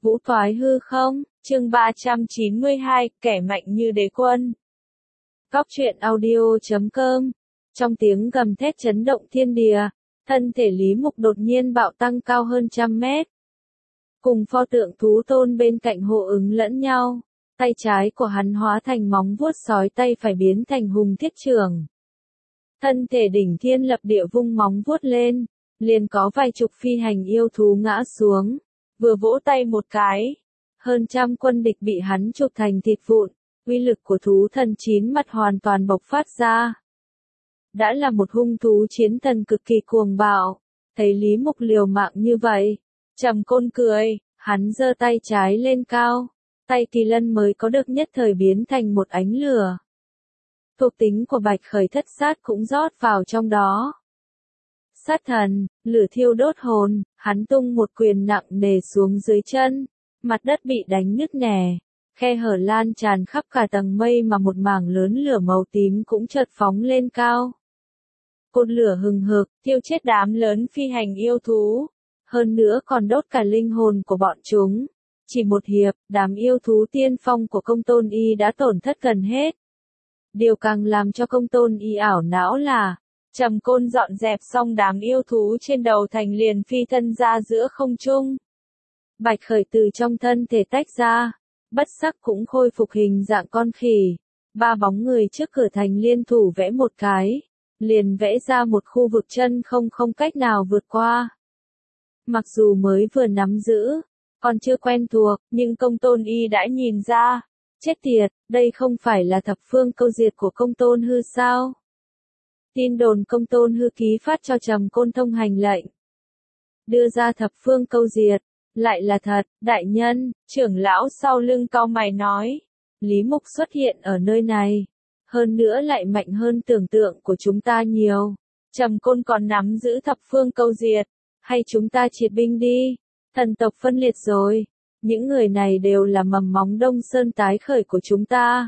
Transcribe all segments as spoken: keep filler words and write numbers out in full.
Vũ thoái hư không, chương ba trăm chín mươi hai, kẻ mạnh như đế quân. Góc truyện audio.com. Trong tiếng gầm thét chấn động thiên địa, thân thể Lý Mục đột nhiên bạo tăng cao hơn trăm mét. Cùng pho tượng thú tôn bên cạnh hộ ứng lẫn nhau, tay trái của hắn hóa thành móng vuốt sói, tay phải biến thành hùng thiết trường. Thân thể đỉnh thiên lập địa vung móng vuốt lên, liền có vài chục phi hành yêu thú ngã xuống, vừa vỗ tay một cái, hơn trăm quân địch bị hắn chụp thành thịt vụn, uy lực của thú thần chín mặt hoàn toàn bộc phát ra. Đã là một hung thú chiến thần cực kỳ cuồng bạo, thấy Lý Mục liều mạng như vậy, Trầm Côn cười, hắn giơ tay trái lên cao, tay kỳ lân mới có được nhất thời biến thành một ánh lửa. Thuộc tính của Bạch Khởi thất sát cũng rót vào trong đó. Sát thần, lửa thiêu đốt hồn, hắn tung một quyền nặng nề xuống dưới chân, mặt đất bị đánh nứt nẻ, khe hở lan tràn khắp cả tầng mây mà một mảng lớn lửa màu tím cũng chợt phóng lên cao. Cột lửa hừng hực, thiêu chết đám lớn phi hành yêu thú, hơn nữa còn đốt cả linh hồn của bọn chúng. Chỉ một hiệp, đám yêu thú tiên phong của Công Tôn Y đã tổn thất gần hết. Điều càng làm cho Công Tôn Y ảo não là, Trầm Côn dọn dẹp xong đám yêu thú trên đầu thành liền phi thân ra giữa không trung. Bạch Khởi từ trong thân thể tách ra, bất sắc cũng khôi phục hình dạng con khỉ. Ba bóng người trước cửa thành liên thủ vẽ một cái, liền vẽ ra một khu vực chân không không cách nào vượt qua. Mặc dù mới vừa nắm giữ, còn chưa quen thuộc, nhưng Công Tôn Y đã nhìn ra. Chết tiệt, đây không phải là thập phương câu diệt của Công Tôn Hư sao? Tin đồn Công Tôn Hư ký phát cho Trầm Côn thông hành lệnh, đưa ra thập phương câu diệt, lại là thật. Đại nhân, trưởng lão sau lưng cau mày nói, Lý Mục xuất hiện ở nơi này, hơn nữa lại mạnh hơn tưởng tượng của chúng ta nhiều. Trầm Côn còn nắm giữ thập phương câu diệt, hay chúng ta triệt binh đi, thần tộc phân liệt rồi. Những người này đều là mầm móng Đông Sơn tái khởi của chúng ta.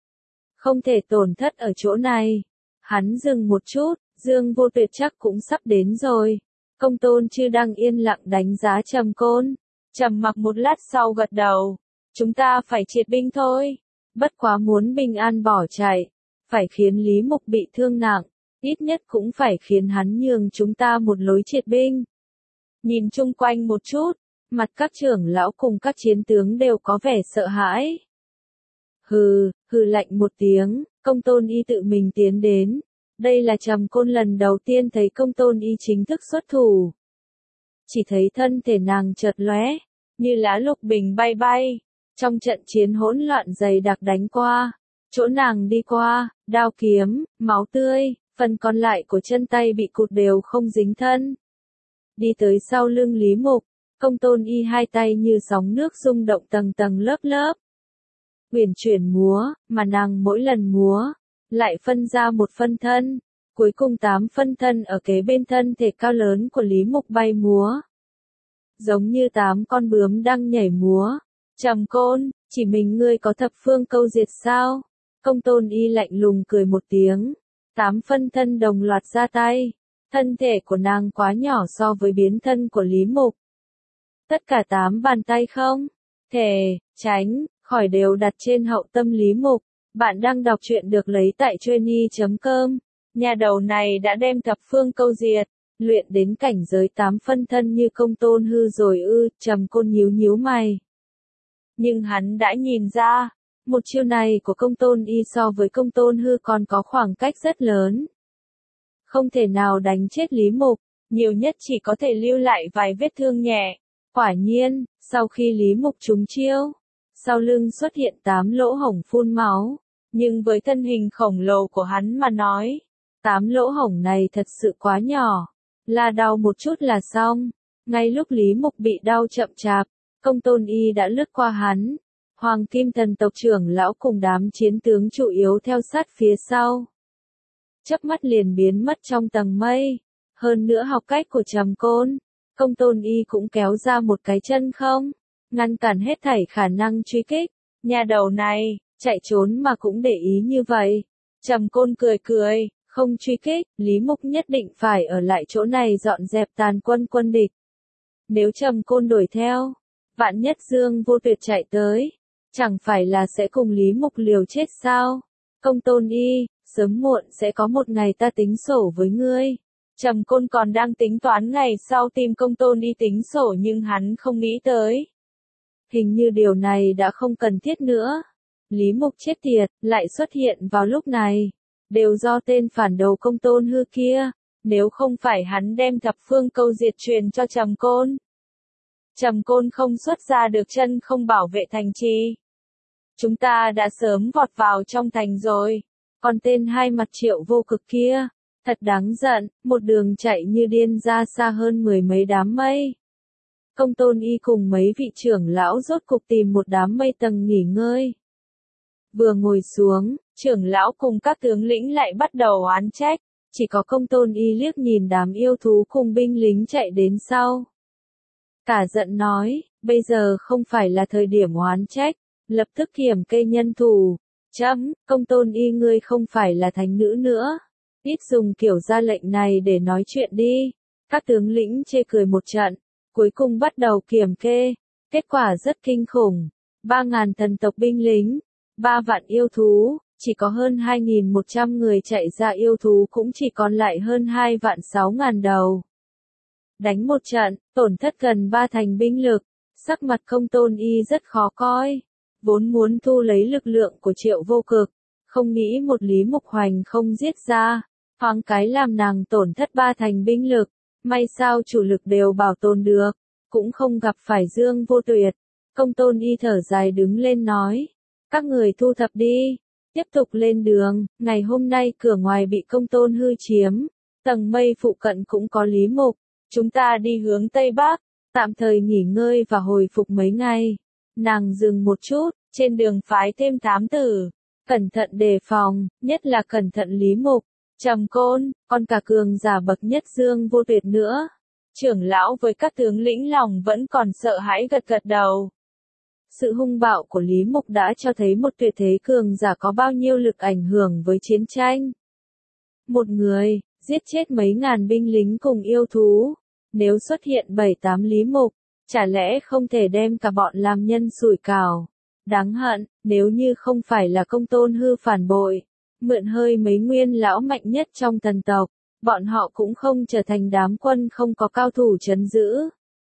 Không thể tổn thất ở chỗ này. Hắn dừng một chút, Dương Vô Tuyệt chắc cũng sắp đến rồi. Công Tôn Chư đang yên lặng đánh giá Trầm Côn. Trầm mặc một lát sau gật đầu. Chúng ta phải triệt binh thôi. Bất quá muốn bình an bỏ chạy, phải khiến Lý Mục bị thương nặng. Ít nhất cũng phải khiến hắn nhường chúng ta một lối triệt binh. Nhìn chung quanh một chút, mặt các trưởng lão cùng các chiến tướng đều có vẻ sợ hãi. Hừ, hừ lạnh một tiếng, Công Tôn Y tự mình tiến đến. Đây là Trầm Côn lần đầu tiên thấy Công Tôn Y chính thức xuất thủ. Chỉ thấy thân thể nàng chợt lóe, như lá lục bình bay bay. Trong trận chiến hỗn loạn dày đặc đánh qua, chỗ nàng đi qua, đao kiếm, máu tươi, phần còn lại của chân tay bị cụt đều không dính thân. Đi tới sau lưng Lý Mục, Công Tôn Y hai tay như sóng nước rung động tầng tầng lớp lớp. Huyền chuyển múa, mà nàng mỗi lần múa, lại phân ra một phân thân, cuối cùng tám phân thân ở kế bên thân thể cao lớn của Lý Mục bay múa. Giống như tám con bướm đang nhảy múa. Trầm Côn, chỉ mình ngươi có thập phương câu diệt sao? Công Tôn Y lạnh lùng cười một tiếng. Tám phân thân đồng loạt ra tay. Thân thể của nàng quá nhỏ so với biến thân của Lý Mục. Tất cả tám bàn tay không thể tránh khỏi đều đặt trên hậu tâm Lý Mục. Bạn đang đọc truyện được lấy tại Trainy chấm com. Nhà đầu này đã đem thập phương câu diệt, luyện đến cảnh giới tám phân thân như Công Tôn Hư rồi ư? Trầm Côn nhíu nhíu mày. Nhưng hắn đã nhìn ra, một chiêu này của Công Tôn Y so với Công Tôn Hư còn có khoảng cách rất lớn. Không thể nào đánh chết Lý Mục, nhiều nhất chỉ có thể lưu lại vài vết thương nhẹ. Quả nhiên, sau khi Lý Mục trúng chiêu, sau lưng xuất hiện tám lỗ hổng phun máu. Nhưng với thân hình khổng lồ của hắn mà nói, tám lỗ hổng này thật sự quá nhỏ, là đau một chút là xong. Ngay lúc Lý Mục bị đau chậm chạp, Công Tôn Y đã lướt qua hắn. Hoàng Kim Thần tộc trưởng lão cùng đám chiến tướng chủ yếu theo sát phía sau. Chớp mắt liền biến mất trong tầng mây. Hơn nữa học cách của Trầm Côn, Công Tôn Y cũng kéo ra một cái chân không, ngăn cản hết thảy khả năng truy kích. Nhà đầu này, chạy trốn mà cũng để ý như vậy. Trầm Côn cười cười, không truy kích, Lý Mục nhất định phải ở lại chỗ này dọn dẹp tàn quân quân địch. Nếu Trầm Côn đuổi theo, Vạn nhất Dương Vô Tuyệt chạy tới, chẳng phải là sẽ cùng Lý Mục liều chết sao? Công Tôn Y, sớm muộn sẽ có một ngày ta tính sổ với ngươi. Trầm Côn còn đang tính toán ngày sau tìm Công Tôn Y tính sổ nhưng hắn không nghĩ tới. Hình như điều này đã không cần thiết nữa. Lý Mục chết tiệt, lại xuất hiện vào lúc này. Đều do tên phản đầu Công Tôn Hư kia, nếu không phải hắn đem thập phương câu diệt truyền cho Trầm Côn. Trầm Côn không xuất ra được chân không bảo vệ thành trì. Chúng ta đã sớm vọt vào trong thành rồi. Còn tên hai mặt Triệu Vô Cực kia, thật đáng giận, một đường chạy như điên ra xa hơn mười mấy đám mây. Công Tôn Y cùng mấy vị trưởng lão rốt cục tìm một đám mây tầng nghỉ ngơi. Vừa ngồi xuống, trưởng lão cùng các tướng lĩnh lại bắt đầu oán trách, chỉ có Công Tôn Y liếc nhìn đám yêu thú cùng binh lính chạy đến sau. Cả giận nói, bây giờ không phải là thời điểm oán trách, lập tức kiểm kê nhân thủ. Chấm, Công Tôn Y ngươi không phải là thánh nữ nữa. Ít dùng kiểu ra lệnh này để nói chuyện đi. Các tướng lĩnh chê cười một trận, cuối cùng bắt đầu kiểm kê. Kết quả rất kinh khủng. Ba ngàn thần tộc binh lính, ba vạn yêu thú, chỉ có hơn hai nghìn một trăm người chạy ra yêu thú cũng chỉ còn lại hơn hai vạn sáu ngàn đầu. Đánh một trận, tổn thất gần ba thành binh lực, sắc mặt Công Tôn Y rất khó coi. Vốn muốn thu lấy lực lượng của Triệu Vô Cực, không nghĩ một Lý Mục Hoành không giết ra, thoáng cái làm nàng tổn thất ba thành binh lực, may sao chủ lực đều bảo tồn được, cũng không gặp phải Dương Vô Tuyệt. Công Tôn Y thở dài đứng lên nói, các người thu thập đi, tiếp tục lên đường, ngày hôm nay cửa ngoài bị Công Tôn Hư chiếm, tầng mây phụ cận cũng có Lý Mục, chúng ta đi hướng Tây Bắc, tạm thời nghỉ ngơi và hồi phục mấy ngày. Nàng dừng một chút, trên đường phái thêm thám tử, cẩn thận đề phòng, nhất là cẩn thận Lý Mục, Trầm Côn, còn cả cường giả bậc nhất Dương Vô Tuyệt nữa. Trưởng lão với các tướng lĩnh lòng vẫn còn sợ hãi gật gật đầu. Sự hung bạo của Lý Mục đã cho thấy một tuyệt thế cường giả có bao nhiêu lực ảnh hưởng với chiến tranh. Một người, giết chết mấy ngàn binh lính cùng yêu thú, nếu xuất hiện bảy tám Lý Mục, chả lẽ không thể đem cả bọn làm nhân sủi cảo. Đáng hận, nếu như không phải là Công Tôn Hư phản bội, mượn hơi mấy nguyên lão mạnh nhất trong thần tộc, bọn họ cũng không trở thành đám quân không có cao thủ trấn giữ.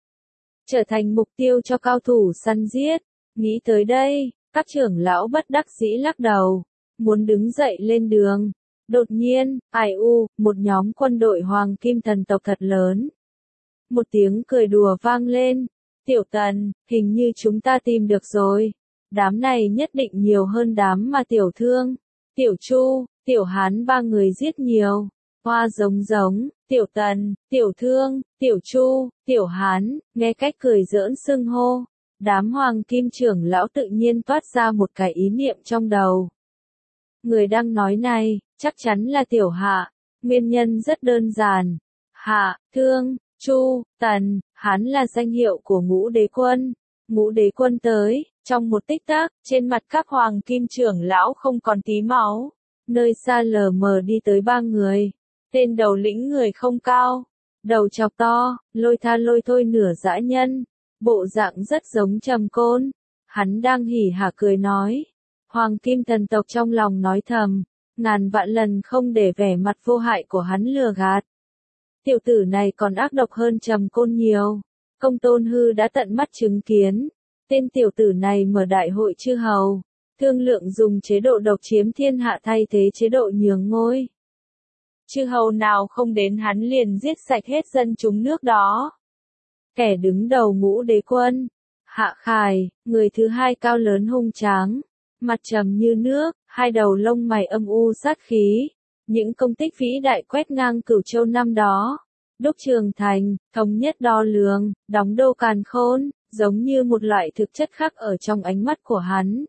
Trở thành mục tiêu cho cao thủ săn giết. Nghĩ tới đây, các trưởng lão bất đắc dĩ lắc đầu, muốn đứng dậy lên đường. Đột nhiên, ai u, một nhóm quân đội hoàng kim thần tộc thật lớn. Một tiếng cười đùa vang lên. Tiểu Tần, hình như chúng ta tìm được rồi. Đám này nhất định nhiều hơn đám mà Tiểu Thương, Tiểu Chu, Tiểu Hán ba người giết nhiều. Hoa giống giống, Tiểu Tần, Tiểu Thương, Tiểu Chu, Tiểu Hán, nghe cách cười giỡn xưng hô. Đám hoàng kim trưởng lão tự nhiên toát ra một cái ý niệm trong đầu. Người đang nói này, chắc chắn là Tiểu Hạ. Nguyên nhân rất đơn giản. Hạ, Thương, Chu, Tần, Hán là danh hiệu của Ngũ Đế Quân. Ngũ Đế Quân tới, trong một tích tắc, trên mặt các hoàng kim trưởng lão không còn tí máu. Nơi xa lờ mờ đi tới ba người. Tên đầu lĩnh người không cao, đầu chọc to, lôi tha lôi thôi nửa dã nhân, bộ dạng rất giống Trầm Côn. Hắn đang hỉ hả cười nói. Hoàng kim thần tộc trong lòng nói thầm, ngàn vạn lần không để vẻ mặt vô hại của hắn lừa gạt. Tiểu tử này còn ác độc hơn Trầm Côn nhiều. Công Tôn Hư đã tận mắt chứng kiến. Tên tiểu tử này mở đại hội chư hầu, thương lượng dùng chế độ độc chiếm thiên hạ thay thế chế độ nhường ngôi. Chư hầu nào không đến hắn liền giết sạch hết dân chúng nước đó. Kẻ đứng đầu Ngũ Đế Quân, Hạ Khải, người thứ hai cao lớn hung tráng, mặt trầm như nước, hai đầu lông mày âm u sát khí. Những công tích vĩ đại quét ngang Cửu Châu năm đó. Đúc Trường Thành, thống nhất đo lường, đóng đô càn khôn, giống như một loại thực chất khắc ở trong ánh mắt của hắn.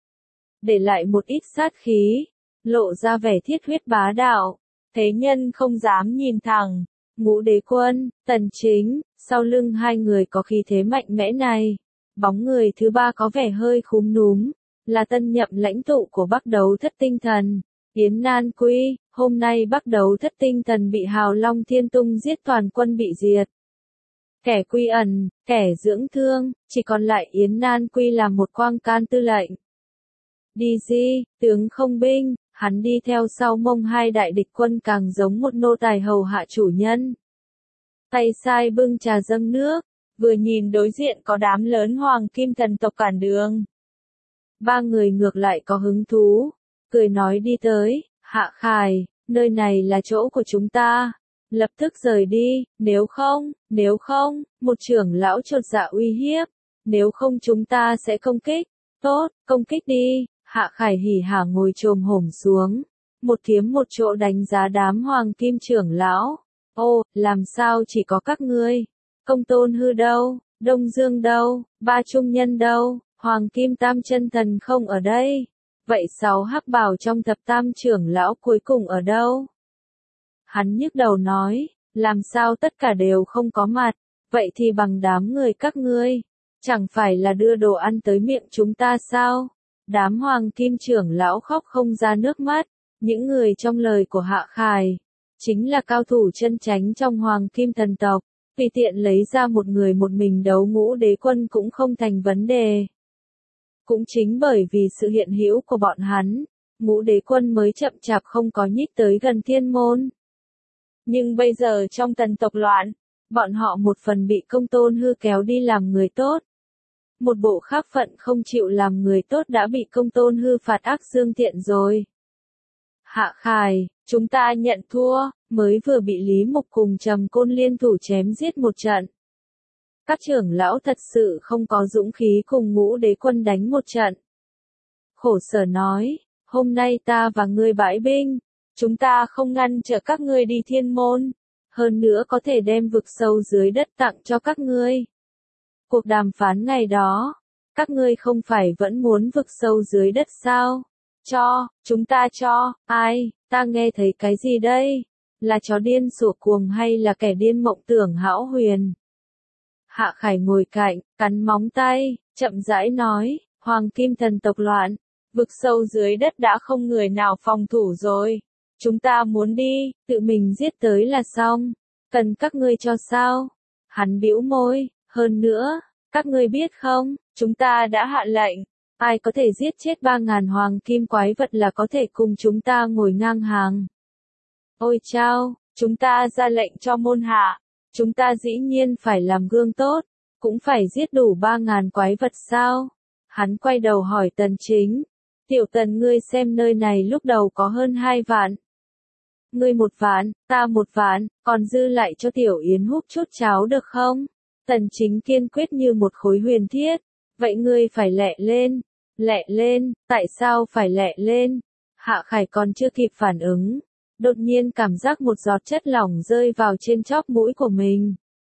Để lại một ít sát khí, lộ ra vẻ thiết huyết bá đạo. Thế nhân không dám nhìn thẳng. Ngũ Đế Quân, Tần Chính, sau lưng hai người có khí thế mạnh mẽ này. Bóng người thứ ba có vẻ hơi khúm núm, là tân nhậm lãnh tụ của Bắc Đấu Thất Tinh Thần, Yến Nan Quy. Hôm nay Bắc Đấu Thất Tinh Thần bị Hào Long Thiên Tung giết toàn quân bị diệt. kẻ quy ẩn, kẻ dưỡng thương, chỉ còn lại Yến Nan Quy là một quang can tư lệnh. Đi di, tướng không binh, hắn đi theo sau Mông hai đại địch quân càng giống một nô tài hầu hạ chủ nhân. Tay sai bưng trà dâng nước, vừa nhìn đối diện có đám lớn hoàng kim thần tộc cản đường. Ba người ngược lại có hứng thú, cười nói đi tới, Hạ Khải, nơi này là chỗ của chúng ta. Lập tức rời đi, nếu không, nếu không, một trưởng lão chột dạ uy hiếp, nếu không chúng ta sẽ công kích. Tốt, công kích đi, Hạ Khải hỉ hả ngồi chồm hổm xuống, một kiếm một chỗ đánh giá đám hoàng kim trưởng lão. Ô, làm sao chỉ có các ngươi? Công Tôn Hư đâu? Đông Dương đâu? Ba Trung Nhân đâu? Hoàng kim tam chân thần không ở đây. Vậy sáu hắc bào trong thập tam trưởng lão cuối cùng ở đâu? Hắn nhức đầu nói, làm sao tất cả đều không có mặt, vậy thì bằng đám người các ngươi, chẳng phải là đưa đồ ăn tới miệng chúng ta sao? Đám hoàng kim trưởng lão khóc không ra nước mắt, những người trong lời của Hạ Khải, chính là cao thủ chân chánh trong hoàng kim thần tộc, tùy tiện lấy ra một người một mình đấu Ngũ Đế Quân cũng không thành vấn đề. Cũng chính bởi vì sự hiện hữu của bọn hắn, Ngũ Đế Quân mới chậm chạp không có nhích tới gần thiên môn. Nhưng bây giờ trong tần tộc loạn, bọn họ một phần bị Công Tôn Hư kéo đi làm người tốt. Một bộ khác phận không chịu làm người tốt đã bị Công Tôn Hư phạt ác dương thiện rồi. Hạ Khải, chúng ta nhận thua, mới vừa bị Lý Mục cùng Trầm Côn liên thủ chém giết một trận. Các trưởng lão thật sự không có dũng khí cùng Ngũ Đế Quân đánh một trận. Khổ sở nói, hôm nay ta và ngươi bãi binh, chúng ta không ngăn trở các ngươi đi thiên môn, hơn nữa có thể đem vực sâu dưới đất tặng cho các ngươi. Cuộc đàm phán ngày đó, các ngươi không phải vẫn muốn vực sâu dưới đất sao? Cho, chúng ta cho, ai, ta nghe thấy cái gì đây? Là chó điên sủa cuồng hay là kẻ điên mộng tưởng hão huyền? Hạ Khải ngồi cạnh, cắn móng tay, chậm rãi nói, Hoàng Kim thần tộc loạn, vực sâu dưới đất đã không người nào phòng thủ rồi. Chúng ta muốn đi, tự mình giết tới là xong, cần các ngươi cho sao? Hắn bĩu môi, hơn nữa, các ngươi biết không, chúng ta đã hạ lệnh, ai có thể giết chết ba ngàn hoàng kim quái vật là có thể cùng chúng ta ngồi ngang hàng. Ôi chao, chúng ta ra lệnh cho môn hạ, chúng ta dĩ nhiên phải làm gương tốt, cũng phải giết đủ ba ngàn quái vật sao? Hắn quay đầu hỏi Tần Chính, tiểu Tần ngươi xem nơi này lúc đầu có hơn hai vạn. Ngươi một vạn, ta một vạn, còn dư lại cho tiểu Yến hút chút cháo được không? Tần Chính kiên quyết như một khối huyền thiết, vậy ngươi phải lẹ lên, lẹ lên, tại sao phải lẹ lên? Hạ Khải còn chưa kịp phản ứng, đột nhiên cảm giác một giọt chất lỏng rơi vào trên chóp mũi của mình.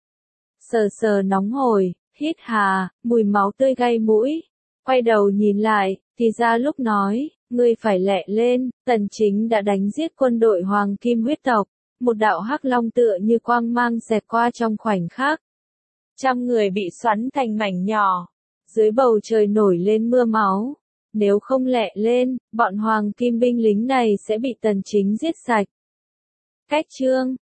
Sờ sờ nóng hổi, hít hà, mùi máu tươi gây mũi, quay đầu nhìn lại, thì ra lúc nói, ngươi phải lẹ lên, Tần Chính đã đánh giết quân đội Hoàng Kim huyết tộc, một đạo hắc long tựa như quang mang xẹt qua trong khoảnh khắc. Trăm người bị xoắn thành mảnh nhỏ, dưới bầu trời nổi lên mưa máu, nếu không lẹ lên, bọn Hoàng Kim binh lính này sẽ bị Tần Chính giết sạch. Cách chương